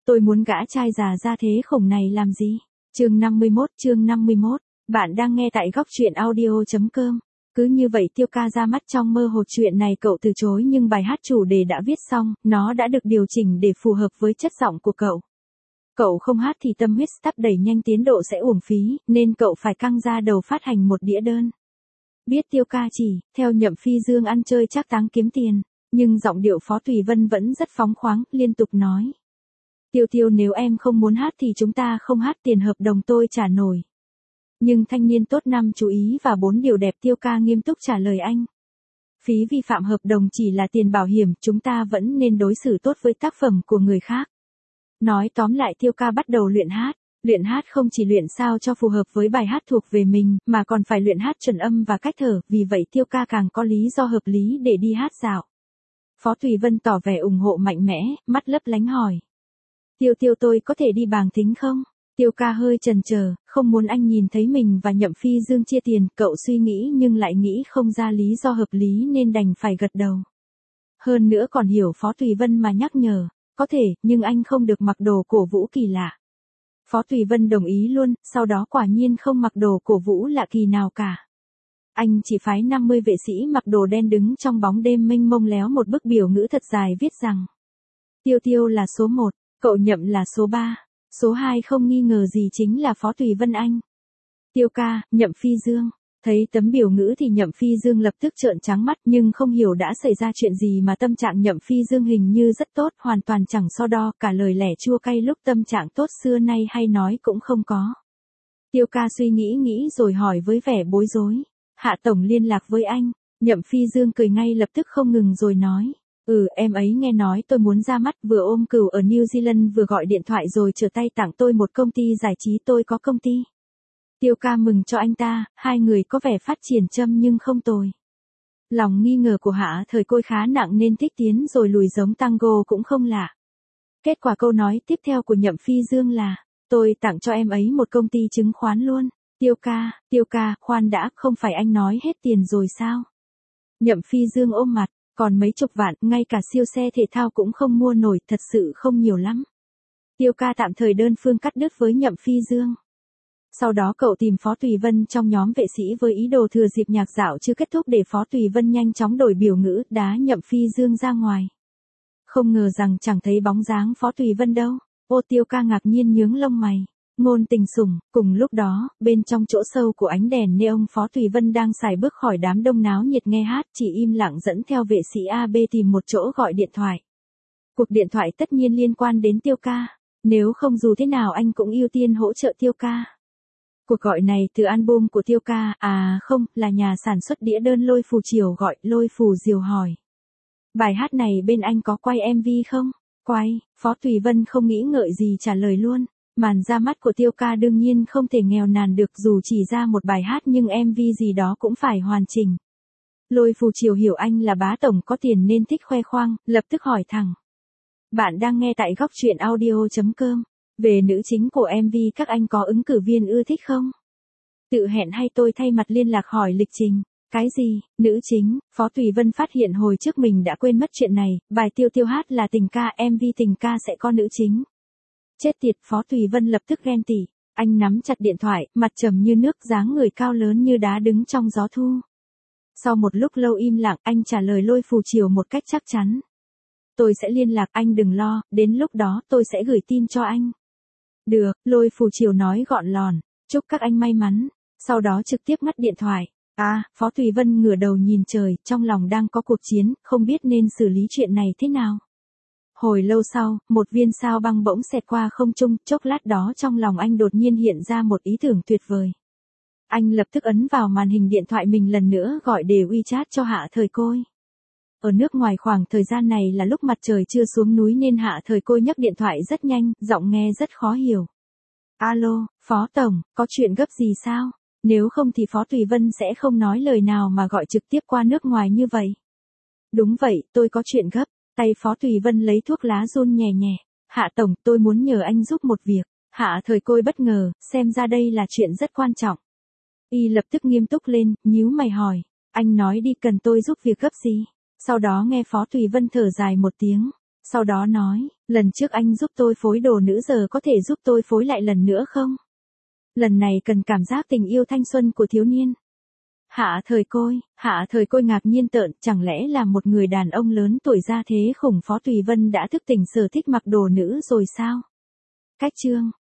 Tôi muốn gã trai già ra thế khổng này làm gì? Chương 51, bạn đang nghe tại góc truyện audio.com. Cứ như vậy Tiêu Ca ra mắt trong mơ hồ. Chuyện này cậu từ chối nhưng bài hát chủ đề đã viết xong, nó đã được điều chỉnh để phù hợp với chất giọng của cậu. Cậu không hát thì tâm huyết sắp đẩy nhanh tiến độ sẽ uổng phí, nên cậu phải căng ra đầu phát hành một đĩa đơn. Biết Tiêu Ca chỉ, theo Nhậm Phi Dương ăn chơi trác táng kiếm tiền, nhưng giọng điệu Phó Thùy Vân vẫn rất phóng khoáng, liên tục nói. Tiêu nếu em không muốn hát thì chúng ta không hát, tiền hợp đồng tôi trả nổi. Nhưng thanh niên tốt năm chú ý và 4 điều đẹp. Tiêu Ca nghiêm túc trả lời anh. Phí vi phạm hợp đồng chỉ là tiền bảo hiểm, chúng ta vẫn nên đối xử tốt với tác phẩm của người khác. Nói tóm lại Tiêu Ca bắt đầu luyện hát. Luyện hát không chỉ luyện sao cho phù hợp với bài hát thuộc về mình, mà còn phải luyện hát chuẩn âm và cách thở, vì vậy Tiêu Ca càng có lý do hợp lý để đi hát dạo. Phó Thùy Vân tỏ vẻ ủng hộ mạnh mẽ, mắt lấp lánh hỏi. Tiêu tôi có thể đi bàng tính không? Tiêu Ca hơi chần chờ, không muốn anh nhìn thấy mình và Nhậm Phi Dương chia tiền, cậu suy nghĩ nhưng lại nghĩ không ra lý do hợp lý nên đành phải gật đầu. Hơn nữa còn hiểu Phó Thùy Vân mà nhắc nhở, có thể, nhưng anh không được mặc đồ cổ vũ kỳ lạ. Phó Thùy Vân đồng ý luôn, sau đó quả nhiên không mặc đồ cổ vũ lạ kỳ nào cả. Anh chỉ phái 50 vệ sĩ mặc đồ đen đứng trong bóng đêm mênh mông léo một bức biểu ngữ thật dài viết rằng Tiêu là số 1, cậu Nhậm là số 3, số 2 không nghi ngờ gì chính là Phó Thùy Vân anh. Tiêu Ca, Nhậm Phi Dương. Thấy tấm biểu ngữ thì Nhậm Phi Dương lập tức trợn trắng mắt, nhưng không hiểu đã xảy ra chuyện gì mà tâm trạng Nhậm Phi Dương hình như rất tốt, hoàn toàn chẳng so đo, cả lời lẽ chua cay lúc tâm trạng tốt xưa nay hay nói cũng không có. Tiêu Ca suy nghĩ rồi hỏi với vẻ bối rối. Hạ tổng liên lạc với anh. Nhậm Phi Dương cười ngay lập tức không ngừng rồi nói. Em ấy nghe nói tôi muốn ra mắt, vừa ôm cừu ở New Zealand vừa gọi điện thoại rồi trở tay tặng tôi một công ty giải trí, tôi có công ty. Tiêu Ca mừng cho anh ta, hai người có vẻ phát triển châm nhưng không tồi. Lòng nghi ngờ của Hạ Thời Côi khá nặng nên thích tiến rồi lùi giống tango cũng không lạ. Kết quả câu nói tiếp theo của Nhậm Phi Dương là, tôi tặng cho em ấy một công ty chứng khoán luôn. Tiêu Ca, khoan đã, không phải anh nói hết tiền rồi sao? Nhậm Phi Dương ôm mặt, còn mấy chục vạn, ngay cả siêu xe thể thao cũng không mua nổi, thật sự không nhiều lắm. Tiêu Ca tạm thời đơn phương cắt đứt với Nhậm Phi Dương. Sau đó cậu tìm Phó Thùy Vân trong nhóm vệ sĩ với ý đồ thừa dịp nhạc dạo chưa kết thúc để Phó Thùy Vân nhanh chóng đổi biểu ngữ, đá Nhậm Phi Dương ra ngoài. Không ngờ rằng chẳng thấy bóng dáng Phó Thùy Vân đâu. Tiêu Ca ngạc nhiên nhướng lông mày. Ngôn tình sủng. Cùng lúc đó, bên trong chỗ sâu của ánh đèn neon, Phó Thùy Vân đang sải bước khỏi đám đông náo nhiệt nghe hát, chỉ im lặng dẫn theo vệ sĩ AB tìm một chỗ gọi điện thoại. Cuộc điện thoại tất nhiên liên quan đến Tiêu Ca. Nếu không dù thế nào anh cũng ưu tiên hỗ trợ Tiêu Ca. Cuộc gọi này từ album của Tiêu Ca, không, là nhà sản xuất đĩa đơn Lôi Phù Chiều gọi. Lôi Phù Diều hỏi. Bài hát này bên anh có quay MV không? Quay. Phó Thùy Vân không nghĩ ngợi gì trả lời luôn. Màn ra mắt của Tiêu Ca đương nhiên không thể nghèo nàn được, dù chỉ ra một bài hát nhưng MV gì đó cũng phải hoàn chỉnh. Lôi Phù Chiều hiểu anh là bá tổng có tiền nên thích khoe khoang, lập tức hỏi thẳng. Bạn đang nghe tại góc truyện audio.com. Về nữ chính của MV các anh có ứng cử viên ưa thích không? Tự hẹn hay tôi thay mặt liên lạc hỏi lịch trình? Cái gì, nữ chính? Phó Thùy Vân phát hiện hồi trước mình đã quên mất chuyện này, bài Tiêu hát là tình ca, MV tình ca sẽ có nữ chính. Chết tiệt, Phó Thùy Vân lập tức ghen tị. Anh nắm chặt điện thoại, mặt trầm như nước, dáng người cao lớn như đá đứng trong gió thu. Sau một lúc lâu im lặng, anh trả lời Lôi Phù Chiều một cách chắc chắn. Tôi sẽ liên lạc, anh đừng lo, đến lúc đó tôi sẽ gửi tin cho anh. Được, Lôi Phù Chiều nói gọn lòn, chúc các anh may mắn, sau đó trực tiếp ngắt điện thoại. Phó Thùy Vân ngửa đầu nhìn trời, trong lòng đang có cuộc chiến, không biết nên xử lý chuyện này thế nào. Hồi lâu sau, một viên sao băng bỗng xẹt qua không trung, chốc lát đó trong lòng anh đột nhiên hiện ra một ý tưởng tuyệt vời. Anh lập tức ấn vào màn hình điện thoại mình lần nữa gọi đề WeChat cho Hạ Thời Côi. Ở nước ngoài khoảng thời gian này là lúc mặt trời chưa xuống núi nên Hạ Thời Côi nhấc điện thoại rất nhanh, giọng nghe rất khó hiểu. Alo, Phó Tổng, có chuyện gấp gì sao? Nếu không thì Phó Thùy Vân sẽ không nói lời nào mà gọi trực tiếp qua nước ngoài như vậy. Đúng vậy, tôi có chuyện gấp. Tay Phó Thùy Vân lấy thuốc lá run nhẹ nhẹ. Hạ Tổng, tôi muốn nhờ anh giúp một việc. Hạ Thời Côi bất ngờ, xem ra đây là chuyện rất quan trọng. Y lập tức nghiêm túc lên, nhíu mày hỏi. Anh nói đi, cần tôi giúp việc gấp gì? Sau đó nghe Phó Thùy Vân thở dài một tiếng. Sau đó nói, lần trước anh giúp tôi phối đồ nữ giờ có thể giúp tôi phối lại lần nữa không? Lần này cần cảm giác tình yêu thanh xuân của thiếu niên. Hạ thời côi ngạc nhiên tợn, chẳng lẽ là một người đàn ông lớn tuổi ra thế khủng Phó Tùy Vân đã thức tỉnh sở thích mặc đồ nữ rồi sao? Cách chương